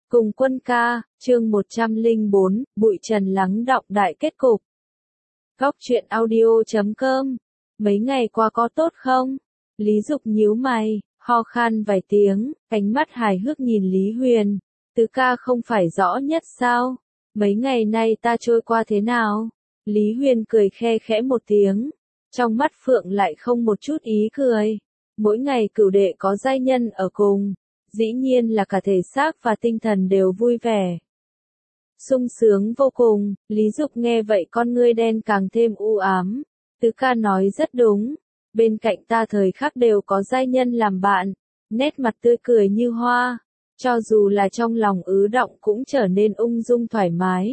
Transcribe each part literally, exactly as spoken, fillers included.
Cùng quân ca, chương một trăm lẻ bốn, Bụi Trần lắng đọng đại kết cục. Góc truyện audio chấm com. Mấy ngày qua có tốt không? Lý Dục nhíu mày, ho khan vài tiếng, ánh mắt hài hước nhìn Lý Huyền. Tứ ca không phải rõ nhất sao? Mấy ngày nay ta trôi qua thế nào? Lý Huyền cười khe khẽ một tiếng. Trong mắt Phượng lại không một chút ý cười. Mỗi ngày cửu đệ có giai nhân ở cùng. Dĩ nhiên là cả thể xác và tinh thần đều vui vẻ. Sung sướng vô cùng, Lý Dục nghe vậy con ngươi đen càng thêm u ám. Tứ ca nói rất đúng, bên cạnh ta thời khắc đều có giai nhân làm bạn, nét mặt tươi cười như hoa, cho dù là trong lòng ứ động cũng trở nên ung dung thoải mái.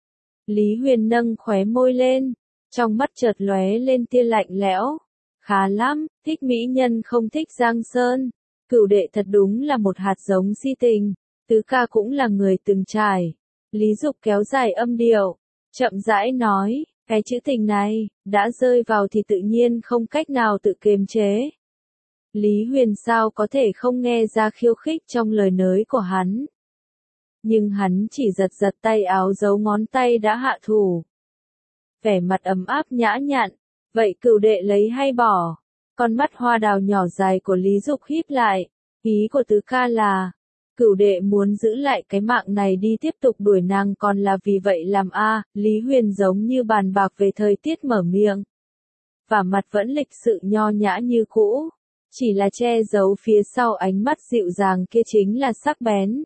Lý Huyền nâng khóe môi lên, trong mắt chợt lóe lên tia lạnh lẽo. Khá lắm, thích mỹ nhân không thích giang sơn. Cửu đệ thật đúng là một hạt giống si tình, tứ ca cũng là người từng trải. Lý Dục kéo dài âm điệu, chậm rãi nói, cái chữ tình này, đã rơi vào thì tự nhiên không cách nào tự kiềm chế. Lý Huyền sao có thể không nghe ra khiêu khích trong lời nói của hắn. Nhưng hắn chỉ giật giật tay áo giấu ngón tay đã hạ thủ. Vẻ mặt ấm áp nhã nhặn, vậy cửu đệ lấy hay bỏ? Con mắt hoa đào nhỏ dài của Lý Dục híp lại, ý của tứ ca là, cửu đệ muốn giữ lại cái mạng này đi tiếp tục đuổi nàng còn là vì vậy làm a à, Lý Huyền giống như bàn bạc về thời tiết mở miệng. Và mặt vẫn lịch sự nho nhã như cũ, chỉ là che giấu phía sau ánh mắt dịu dàng kia chính là sắc bén.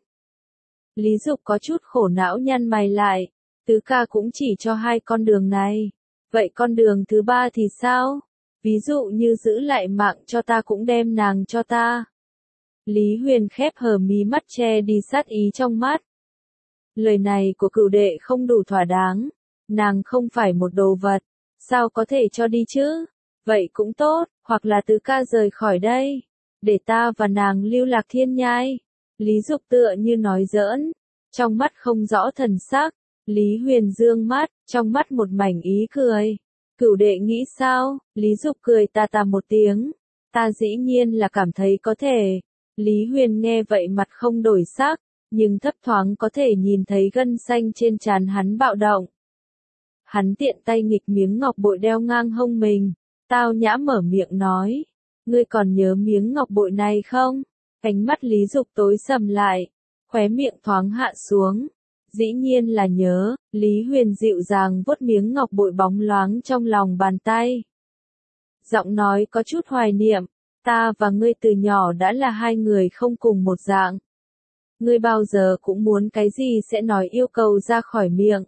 Lý Dục có chút khổ não nhăn mày lại, tứ ca cũng chỉ cho hai con đường này, vậy con đường thứ ba thì sao? Ví dụ như giữ lại mạng cho ta cũng đem nàng cho ta. Lý Huyền khép hờ mí mắt che đi sát ý trong mắt. Lời này của cửu đệ không đủ thỏa đáng. Nàng không phải một đồ vật. Sao có thể cho đi chứ? Vậy cũng tốt, hoặc là tứ ca rời khỏi đây. Để ta và nàng lưu lạc thiên nhai. Lý Dục tựa như nói giỡn. Trong mắt không rõ thần sắc. Lý Huyền dương mắt, trong mắt một mảnh ý cười. Cửu đệ nghĩ sao? Lý Dục cười ta ta một tiếng. Ta dĩ nhiên là cảm thấy có thể. Lý Huyền nghe vậy mặt không đổi sắc, nhưng thấp thoáng có thể nhìn thấy gân xanh trên trán hắn bạo động. Hắn tiện tay nghịch miếng ngọc bội đeo ngang hông mình, tao nhã mở miệng nói. Ngươi còn nhớ miếng ngọc bội này không? Ánh mắt Lý Dục tối sầm lại, khóe miệng thoáng hạ xuống. Dĩ nhiên là nhớ, Lý Huyền dịu dàng vuốt miếng ngọc bội bóng loáng trong lòng bàn tay. Giọng nói có chút hoài niệm, ta và ngươi từ nhỏ đã là hai người không cùng một dạng. Ngươi bao giờ cũng muốn cái gì sẽ nói yêu cầu ra khỏi miệng.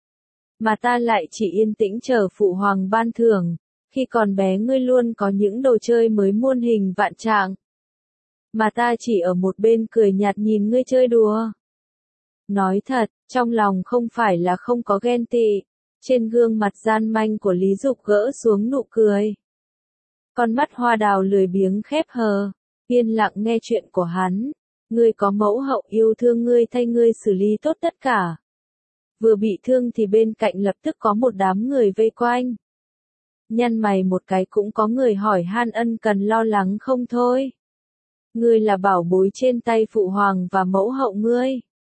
Mà ta lại chỉ yên tĩnh chờ phụ hoàng ban thưởng, khi còn bé ngươi luôn có những đồ chơi mới muôn hình vạn trạng. Mà ta chỉ ở một bên cười nhạt nhìn ngươi chơi đùa. Nói thật, trong lòng không phải là không có ghen tị, trên gương mặt gian manh của Lý Dục gỡ xuống nụ cười. Con mắt hoa đào lười biếng khép hờ, yên lặng nghe chuyện của hắn. Ngươi có mẫu hậu yêu thương ngươi thay ngươi xử lý tốt tất cả. Vừa bị thương thì bên cạnh lập tức có một đám người vây quanh. Nhăn mày một cái cũng có người hỏi han ân cần lo lắng không thôi. Ngươi là bảo bối trên tay phụ hoàng và mẫu hậu ngươi.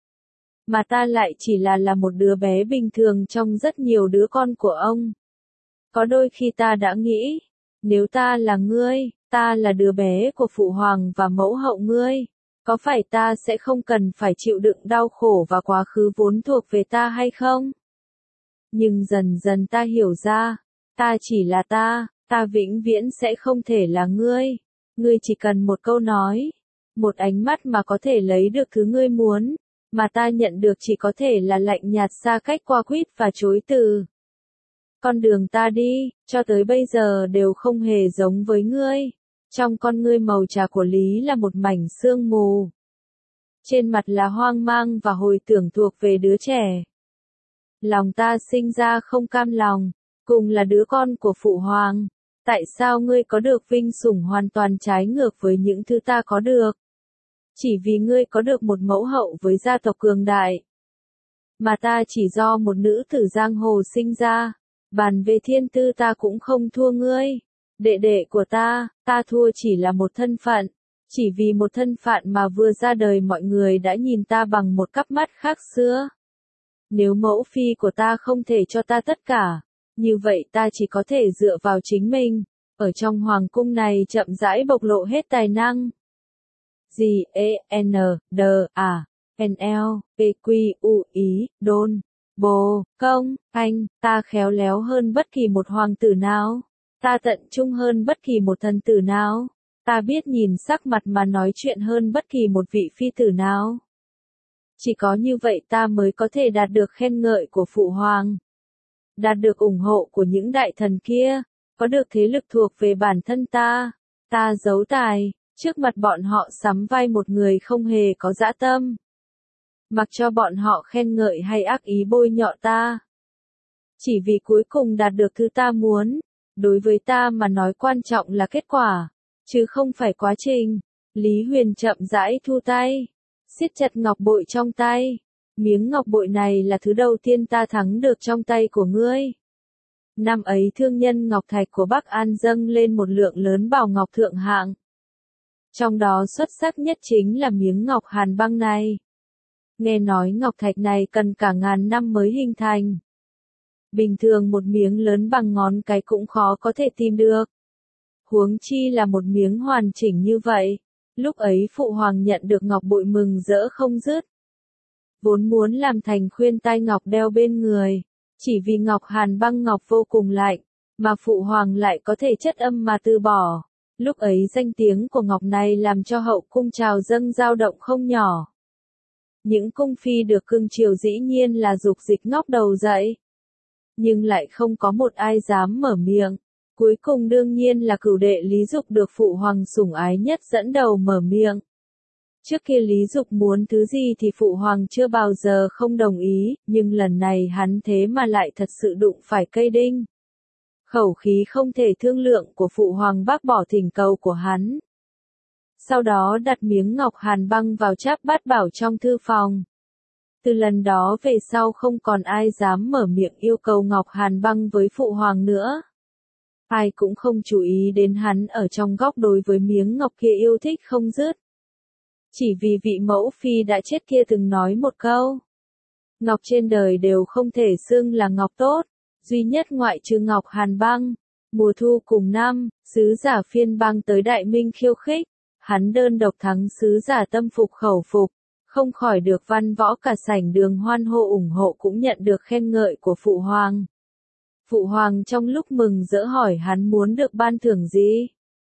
Mà ta lại chỉ là là một đứa bé bình thường trong rất nhiều đứa con của ông. Có đôi khi ta đã nghĩ, nếu ta là ngươi, ta là đứa bé của phụ hoàng và mẫu hậu ngươi, có phải ta sẽ không cần phải chịu đựng đau khổ và quá khứ vốn thuộc về ta hay không? Nhưng dần dần ta hiểu ra, ta chỉ là ta, ta vĩnh viễn sẽ không thể là ngươi. Ngươi chỉ cần một câu nói, một ánh mắt mà có thể lấy được thứ ngươi muốn. Mà ta nhận được chỉ có thể là lạnh nhạt xa cách qua quýt và chối từ. Con đường ta đi, cho tới bây giờ đều không hề giống với ngươi. Trong con ngươi màu trà của Lý là một mảnh sương mù. Trên mặt là hoang mang và hồi tưởng thuộc về đứa trẻ. Lòng ta sinh ra không cam lòng, cùng là đứa con của phụ hoàng. Tại sao ngươi có được vinh sủng hoàn toàn trái ngược với những thứ ta có được? Chỉ vì ngươi có được một mẫu hậu với gia tộc cường đại. Mà ta chỉ do một nữ tử giang hồ sinh ra. Bàn về thiên tư ta cũng không thua ngươi. Đệ đệ của ta, ta thua chỉ là một thân phận. Chỉ vì một thân phận mà vừa ra đời mọi người đã nhìn ta bằng một cặp mắt khác xưa. Nếu mẫu phi của ta không thể cho ta tất cả, như vậy ta chỉ có thể dựa vào chính mình, ở trong hoàng cung này chậm rãi bộc lộ hết tài năng. G, E, N, D, A, N, L, P, Q, U, I, đôn, bồ, công, anh, ta khéo léo hơn bất kỳ một hoàng tử nào. Ta tận trung hơn bất kỳ một thần tử nào. Ta biết nhìn sắc mặt mà nói chuyện hơn bất kỳ một vị phi tử nào. Chỉ có như vậy ta mới có thể đạt được khen ngợi của phụ hoàng. Đạt được ủng hộ của những đại thần kia, có được thế lực thuộc về bản thân ta. Ta giấu tài, trước mặt bọn họ sắm vai một người không hề có dã tâm. Mặc cho bọn họ khen ngợi hay ác ý bôi nhọ ta. Chỉ vì cuối cùng đạt được thứ ta muốn, đối với ta mà nói quan trọng là kết quả, chứ không phải quá trình. Lý Huyền chậm rãi thu tay, siết chặt ngọc bội trong tay. Miếng ngọc bội này là thứ đầu tiên ta thắng được trong tay của ngươi. Năm ấy thương nhân ngọc thạch của Bắc An dâng lên một lượng lớn bảo ngọc thượng hạng. Trong đó xuất sắc nhất chính là miếng ngọc hàn băng này. Nghe nói ngọc thạch này cần cả ngàn năm mới hình thành. Bình thường một miếng lớn bằng ngón cái cũng khó có thể tìm được. Huống chi là một miếng hoàn chỉnh như vậy. Lúc ấy phụ hoàng nhận được ngọc bội mừng rỡ không dứt. Vốn muốn làm thành khuyên tai ngọc đeo bên người. Chỉ vì ngọc hàn băng ngọc vô cùng lạnh, mà phụ hoàng lại có thể chất âm mà từ bỏ. Lúc ấy danh tiếng của ngọc này làm cho hậu cung trào dâng dao động không nhỏ. Những cung phi được cưng chiều dĩ nhiên là dục dịch ngóc đầu dậy. Nhưng lại không có một ai dám mở miệng. Cuối cùng đương nhiên là cửu đệ Lý Dục được phụ hoàng sủng ái nhất dẫn đầu mở miệng. Trước kia Lý Dục muốn thứ gì thì phụ hoàng chưa bao giờ không đồng ý, nhưng lần này hắn thế mà lại thật sự đụng phải cây đinh. Khẩu khí không thể thương lượng của phụ hoàng bác bỏ thỉnh cầu của hắn. Sau đó đặt miếng ngọc hàn băng vào cháp bát bảo trong thư phòng. Từ lần đó về sau không còn ai dám mở miệng yêu cầu ngọc hàn băng với phụ hoàng nữa. Ai cũng không chú ý đến hắn ở trong góc đối với miếng ngọc kia yêu thích không dứt. Chỉ vì vị mẫu phi đã chết kia từng nói một câu. Ngọc trên đời đều không thể xưng là ngọc tốt, duy nhất ngoại trừ ngọc hàn băng. Mùa thu cùng năm, sứ giả phiên bang tới Đại Minh khiêu khích, hắn đơn độc thắng sứ giả tâm phục khẩu phục, không khỏi được văn võ cả sảnh đường hoan hô ủng hộ cũng nhận được khen ngợi của phụ hoàng. Phụ hoàng trong lúc mừng rỡ hỏi hắn muốn được ban thưởng gì.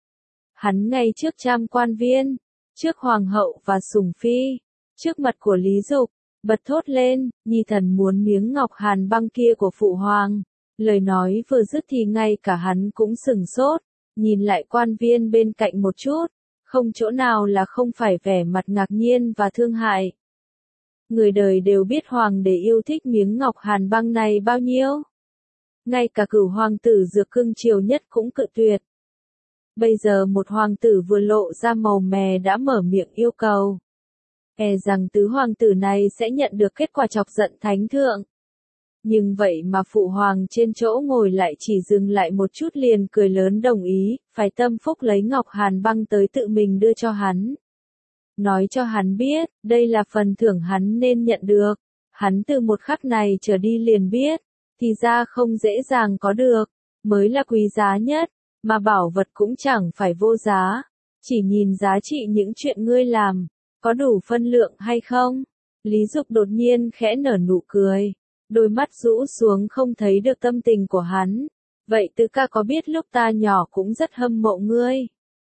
Hắn ngay trước trăm quan viên, trước hoàng hậu và sủng phi, trước mặt của Lý Dục, bật thốt lên, nhi thần muốn miếng ngọc hàn băng kia của phụ hoàng. Lời nói vừa dứt thì ngay cả hắn cũng sửng sốt, nhìn lại quan viên bên cạnh một chút, không chỗ nào là không phải vẻ mặt ngạc nhiên và thương hại. Người đời đều biết hoàng đế yêu thích miếng ngọc hàn băng này bao nhiêu. Ngay cả cửu hoàng tử dược cưng chiều nhất cũng cự tuyệt. Bây giờ một hoàng tử vừa lộ ra màu mè đã mở miệng yêu cầu. E rằng tứ hoàng tử này sẽ nhận được kết quả chọc giận thánh thượng. Nhưng vậy mà phụ hoàng trên chỗ ngồi lại chỉ dừng lại một chút liền cười lớn đồng ý, phải tâm phúc lấy ngọc hàn băng tới tự mình đưa cho hắn. Nói cho hắn biết, đây là phần thưởng hắn nên nhận được. Hắn từ một khắc này trở đi liền biết, thì ra không dễ dàng có được, mới là quý giá nhất, mà bảo vật cũng chẳng phải vô giá. Chỉ nhìn giá trị những chuyện ngươi làm, có đủ phân lượng hay không? Lý Dục đột nhiên khẽ nở nụ cười. Đôi mắt rũ xuống không thấy được tâm tình của hắn. Vậy Tư ca có biết lúc ta nhỏ cũng rất hâm mộ ngươi?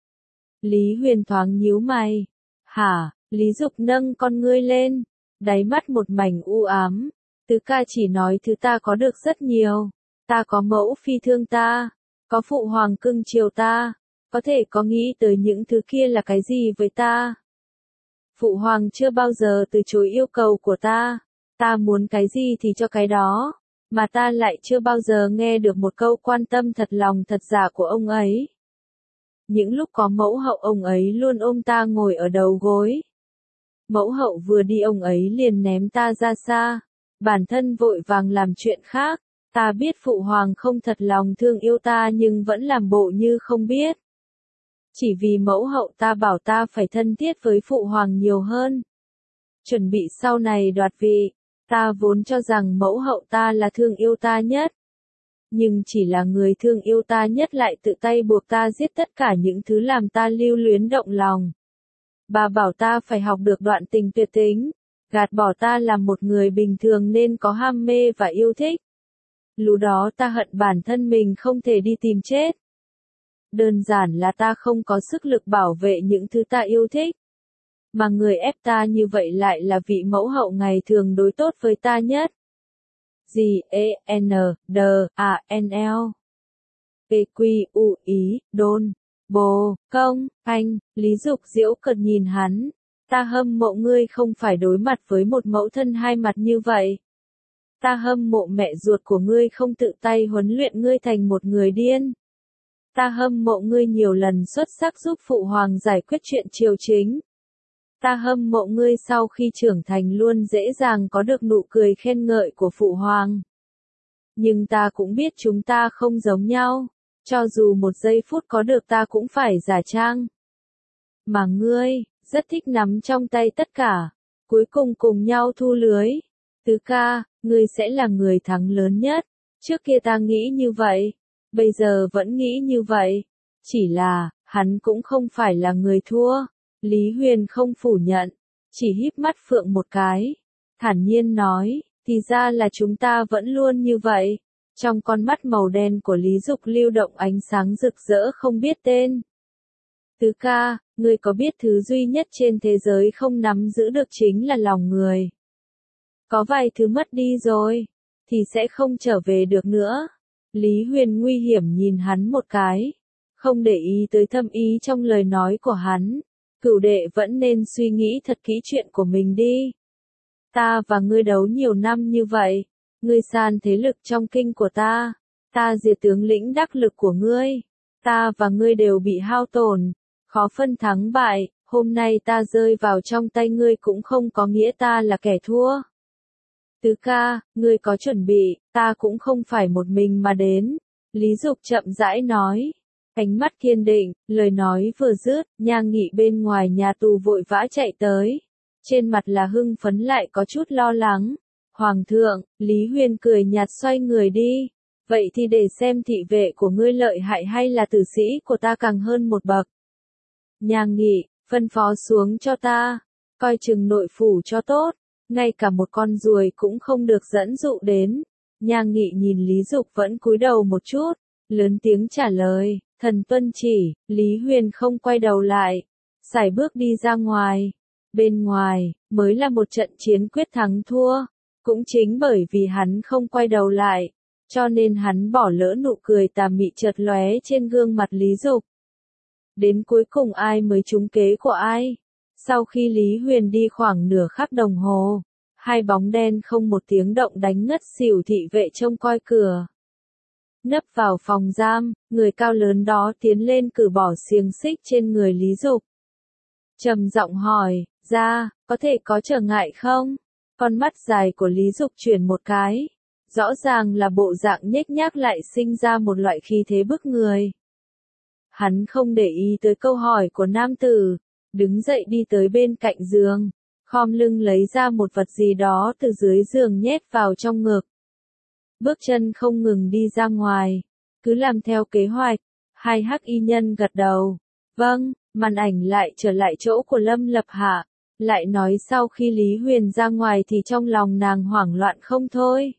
Lý Huyền thoáng nhíu mày. Hả? Lý Dục nâng con ngươi lên. Đáy mắt một mảnh u ám. Tư ca chỉ nói thứ ta có được rất nhiều. Ta có mẫu phi thương ta. Có phụ hoàng cưng chiều ta. Có thể có nghĩ tới những thứ kia là cái gì với ta? Phụ hoàng chưa bao giờ từ chối yêu cầu của ta. Ta muốn cái gì thì cho cái đó, mà ta lại chưa bao giờ nghe được một câu quan tâm thật lòng thật giả của ông ấy. Những lúc có mẫu hậu ông ấy luôn ôm ta ngồi ở đầu gối. Mẫu hậu vừa đi ông ấy liền ném ta ra xa, bản thân vội vàng làm chuyện khác. Ta biết phụ hoàng không thật lòng thương yêu ta nhưng vẫn làm bộ như không biết. Chỉ vì mẫu hậu ta bảo ta phải thân thiết với phụ hoàng nhiều hơn. Chuẩn bị sau này đoạt vị, ta vốn cho rằng mẫu hậu ta là thương yêu ta nhất. Nhưng chỉ là người thương yêu ta nhất lại tự tay buộc ta giết tất cả những thứ làm ta lưu luyến động lòng. Bà bảo ta phải học được đoạn tình tuyệt tính, gạt bỏ ta là một người bình thường nên có ham mê và yêu thích. Lúc đó ta hận bản thân mình không thể đi tìm chết. Đơn giản là ta không có sức lực bảo vệ những thứ ta yêu thích. Mà người ép ta như vậy lại là vị mẫu hậu ngày thường đối tốt với ta nhất. G, E, N, D, A, N, L. P, Q, U, ý, đôn, bồ, công, anh, Lý Dục giễu cợt nhìn hắn. Ta hâm mộ ngươi không phải đối mặt với một mẫu thân hai mặt như vậy. Ta hâm mộ mẹ ruột của ngươi không tự tay huấn luyện ngươi thành một người điên. Ta hâm mộ ngươi nhiều lần xuất sắc giúp phụ hoàng giải quyết chuyện triều chính. Ta hâm mộ ngươi sau khi trưởng thành luôn dễ dàng có được nụ cười khen ngợi của phụ hoàng. Nhưng ta cũng biết chúng ta không giống nhau, cho dù một giây phút có được ta cũng phải giả trang. Mà ngươi, rất thích nắm trong tay tất cả, cuối cùng cùng nhau thu lưới. Tứ ca, ngươi sẽ là người thắng lớn nhất. Trước kia ta nghĩ như vậy, bây giờ vẫn nghĩ như vậy. Chỉ là, hắn cũng không phải là người thua. Lý Huyền không phủ nhận, chỉ híp mắt phượng một cái, thản nhiên nói, thì ra là chúng ta vẫn luôn như vậy. Trong con mắt màu đen của Lý Dục lưu động ánh sáng rực rỡ không biết tên. Tứ ca, ngươi có biết thứ duy nhất trên thế giới không nắm giữ được chính là lòng người. Có vài thứ mất đi rồi, thì sẽ không trở về được nữa. Lý Huyền nguy hiểm nhìn hắn một cái, không để ý tới thâm ý trong lời nói của hắn. Cửu đệ vẫn nên suy nghĩ thật kỹ chuyện của mình đi. Ta và ngươi đấu nhiều năm như vậy, ngươi san thế lực trong kinh của ta, ta diệt tướng lĩnh đắc lực của ngươi, ta và ngươi đều bị hao tổn, khó phân thắng bại, hôm nay ta rơi vào trong tay ngươi cũng không có nghĩa ta là kẻ thua. Tứ ca, ngươi có chuẩn bị, ta cũng không phải một mình mà đến. Lý Dục chậm rãi nói. Ánh mắt kiên định, lời nói vừa dứt, Nha Nghị bên ngoài nhà tù vội vã chạy tới. Trên mặt là hưng phấn lại có chút lo lắng. Hoàng thượng, Lý Huyền cười nhạt xoay người đi. Vậy thì để xem thị vệ của ngươi lợi hại hay là tử sĩ của ta càng hơn một bậc. Nha Nghị, phân phó xuống cho ta, coi chừng nội phủ cho tốt, ngay cả một con ruồi cũng không được dẫn dụ đến. Nha Nghị nhìn Lý Dục vẫn cúi đầu một chút, lớn tiếng trả lời. Thần tuân chỉ, Lý Huyền không quay đầu lại, sải bước đi ra ngoài. Bên ngoài, mới là một trận chiến quyết thắng thua. Cũng chính bởi vì hắn không quay đầu lại, cho nên hắn bỏ lỡ nụ cười tà mị chợt lóe trên gương mặt Lý Dục. Đến cuối cùng ai mới trúng kế của ai? Sau khi Lý Huyền đi khoảng nửa khắc đồng hồ, hai bóng đen không một tiếng động đánh ngất xỉu thị vệ trông coi cửa. Nấp vào phòng giam, người cao lớn đó tiến lên cử bỏ xiềng xích trên người Lý Dục. Trầm giọng hỏi, ra, có thể có trở ngại không? Con mắt dài của Lý Dục chuyển một cái. Rõ ràng là bộ dạng nhếch nhác lại sinh ra một loại khí thế bức người. Hắn không để ý tới câu hỏi của nam tử, đứng dậy đi tới bên cạnh giường, khom lưng lấy ra một vật gì đó từ dưới giường nhét vào trong ngực. Bước chân không ngừng đi ra ngoài, cứ làm theo kế hoạch. Hai hắc y nhân gật đầu. Vâng, màn ảnh lại trở lại chỗ của Lâm Lập Hạ, lại nói sau khi Lý Huyền ra ngoài thì trong lòng nàng hoảng loạn không thôi.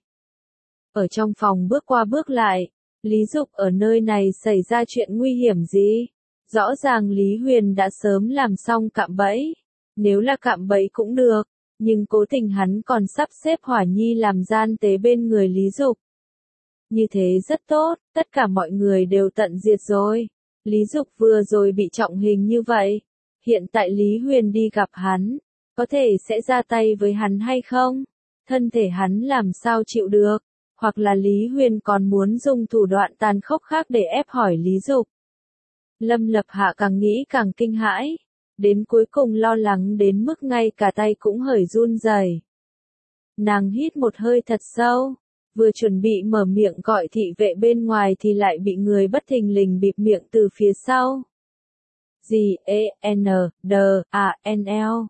Ở trong phòng bước qua bước lại, Lý Dục ở nơi này xảy ra chuyện nguy hiểm gì? Rõ ràng Lý Huyền đã sớm làm xong cạm bẫy. Nếu là cạm bẫy cũng được, nhưng cố tình hắn còn sắp xếp Hỏa Nhi làm gian tế bên người Lý Dục. Như thế rất tốt, tất cả mọi người đều tận diệt rồi. Lý Dục vừa rồi bị trọng hình như vậy. Hiện tại Lý Huyền đi gặp hắn, có thể sẽ ra tay với hắn hay không? Thân thể hắn làm sao chịu được? Hoặc là Lý Huyền còn muốn dùng thủ đoạn tàn khốc khác để ép hỏi Lý Dục. Lâm Lập Hạ càng nghĩ càng kinh hãi, đến cuối cùng lo lắng đến mức ngay cả tay cũng hởi run rẩy. Nàng hít một hơi thật sâu, vừa chuẩn bị mở miệng gọi thị vệ bên ngoài thì lại bị người bất thình lình bịt miệng từ phía sau. G E N D A N L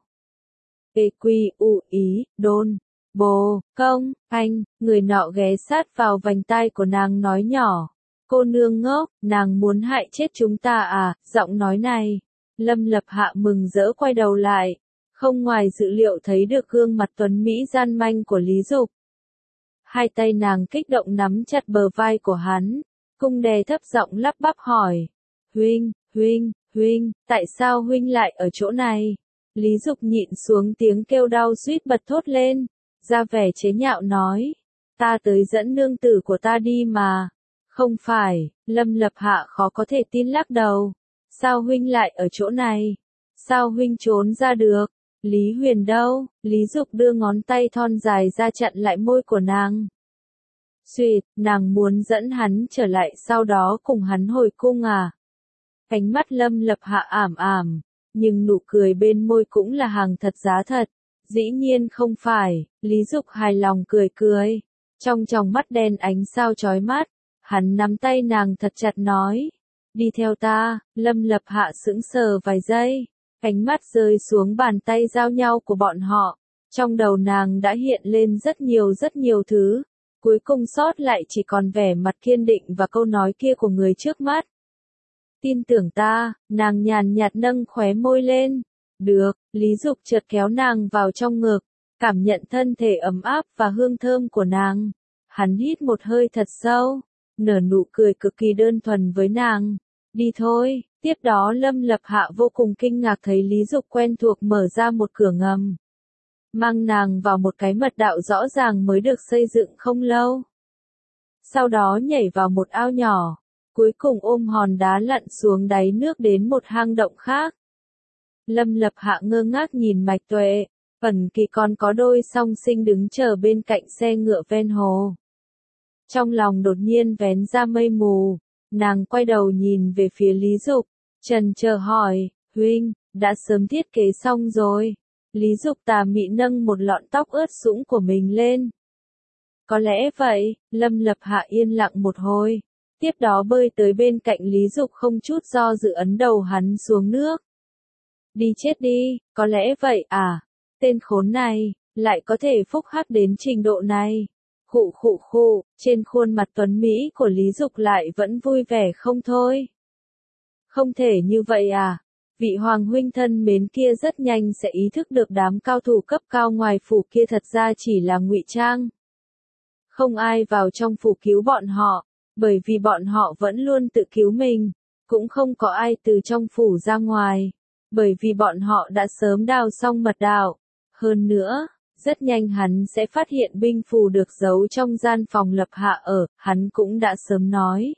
E Q U I, đôn, bồ, công, anh, người nọ ghé sát vào vành tai của nàng nói nhỏ. Cô nương ngốc, nàng muốn hại chết chúng ta à, giọng nói này. Lâm Lập Hạ mừng rỡ quay đầu lại, không ngoài dự liệu thấy được gương mặt tuấn mỹ gian manh của Lý Dục. Hai tay nàng kích động nắm chặt bờ vai của hắn, cung đè thấp giọng lắp bắp hỏi. Huynh, huynh, huynh, tại sao huynh lại ở chỗ này? Lý Dục nhịn xuống tiếng kêu đau suýt bật thốt lên, ra vẻ chế nhạo nói. Ta tới dẫn nương tử của ta đi mà. Không phải, Lâm Lập Hạ khó có thể tin lắc đầu. Sao huynh lại ở chỗ này? Sao huynh trốn ra được? Lý Huyền đâu? Lý Dục đưa ngón tay thon dài ra chặn lại môi của nàng. Xuyệt, nàng muốn dẫn hắn trở lại sau đó cùng hắn hồi cung à? Ánh mắt Lâm Lập Hạ ảm ảm, nhưng nụ cười bên môi cũng là hàng thật giá thật. Dĩ nhiên không phải, Lý Dục hài lòng cười cười. Trong tròng mắt đen ánh sao chói mắt, hắn nắm tay nàng thật chặt nói. Đi theo ta. Lâm Lập Hạ sững sờ vài giây, ánh mắt rơi xuống bàn tay giao nhau của bọn họ. Trong đầu nàng đã hiện lên rất nhiều rất nhiều thứ, cuối cùng sót lại chỉ còn vẻ mặt kiên định và câu nói kia của người trước mắt. Tin tưởng ta, nàng nhàn nhạt nâng khóe môi lên. Được, Lý Dục chợt kéo nàng vào trong ngực, cảm nhận thân thể ấm áp và hương thơm của nàng. Hắn hít một hơi thật sâu, nở nụ cười cực kỳ đơn thuần với nàng. Đi thôi. Tiếp đó Lâm Lập Hạ vô cùng kinh ngạc thấy Lý Dục quen thuộc mở ra một cửa ngầm, mang nàng vào một cái mật đạo rõ ràng mới được xây dựng không lâu. Sau đó nhảy vào một ao nhỏ, cuối cùng ôm hòn đá lặn xuống đáy nước đến một hang động khác. Lâm Lập Hạ ngơ ngác nhìn Mạch Tuệ, Ẩn Kỳ còn có đôi song sinh đứng chờ bên cạnh xe ngựa ven hồ. Trong lòng đột nhiên vén ra mây mù, nàng quay đầu nhìn về phía Lý Dục, trần chờ hỏi, huynh, đã sớm thiết kế xong rồi. Lý Dục tà mị nâng một lọn tóc ướt sũng của mình lên. Có lẽ vậy. Lâm Lập Hạ yên lặng một hồi, tiếp đó bơi tới bên cạnh Lý Dục không chút do dự ấn đầu hắn xuống nước. Đi chết đi, có lẽ vậy à, tên khốn này, lại có thể phúc hắc đến trình độ này. Khụ khụ khụ, trên khuôn mặt tuấn Mỹ của Lý Dục lại vẫn vui vẻ không thôi. Không thể như vậy à, vị hoàng huynh thân mến kia rất nhanh sẽ ý thức được đám cao thủ cấp cao ngoài phủ kia thật ra chỉ là ngụy trang. Không ai vào trong phủ cứu bọn họ, bởi vì bọn họ vẫn luôn tự cứu mình, cũng không có ai từ trong phủ ra ngoài, bởi vì bọn họ đã sớm đào xong mật đạo. Hơn nữa, rất nhanh hắn sẽ phát hiện binh phù được giấu trong gian phòng Lập Hạ ở, hắn cũng đã sớm nói.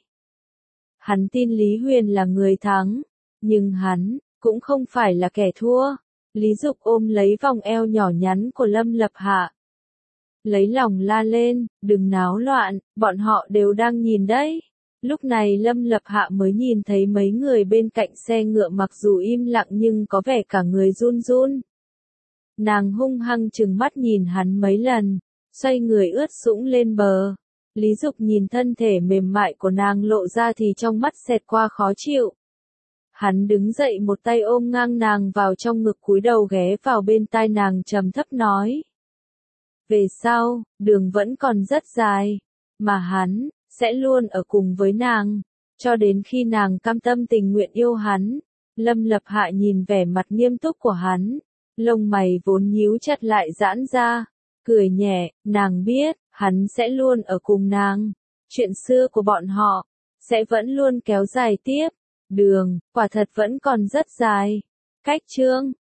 Hắn tin Lý Huyền là người thắng, nhưng hắn cũng không phải là kẻ thua. Lý Dục ôm lấy vòng eo nhỏ nhắn của Lâm Lập Hạ, lấy lòng la lên, đừng náo loạn, bọn họ đều đang nhìn đấy. Lúc này Lâm Lập Hạ mới nhìn thấy mấy người bên cạnh xe ngựa mặc dù im lặng nhưng có vẻ cả người run run. Nàng hung hăng trừng mắt nhìn hắn mấy lần, xoay người ướt sũng lên bờ. Lý Dục nhìn thân thể mềm mại của nàng lộ ra thì trong mắt xẹt qua khó chịu. Hắn đứng dậy một tay ôm ngang nàng vào trong ngực cúi đầu ghé vào bên tai nàng trầm thấp nói. Về sau, đường vẫn còn rất dài, mà hắn sẽ luôn ở cùng với nàng, cho đến khi nàng cam tâm tình nguyện yêu hắn. Lâm Lập Hạ nhìn vẻ mặt nghiêm túc của hắn, lông mày vốn nhíu chặt lại giãn ra, cười nhẹ, nàng biết, hắn sẽ luôn ở cùng nàng. Chuyện xưa của bọn họ sẽ vẫn luôn kéo dài tiếp. Đường, quả thật vẫn còn rất dài. Cách chương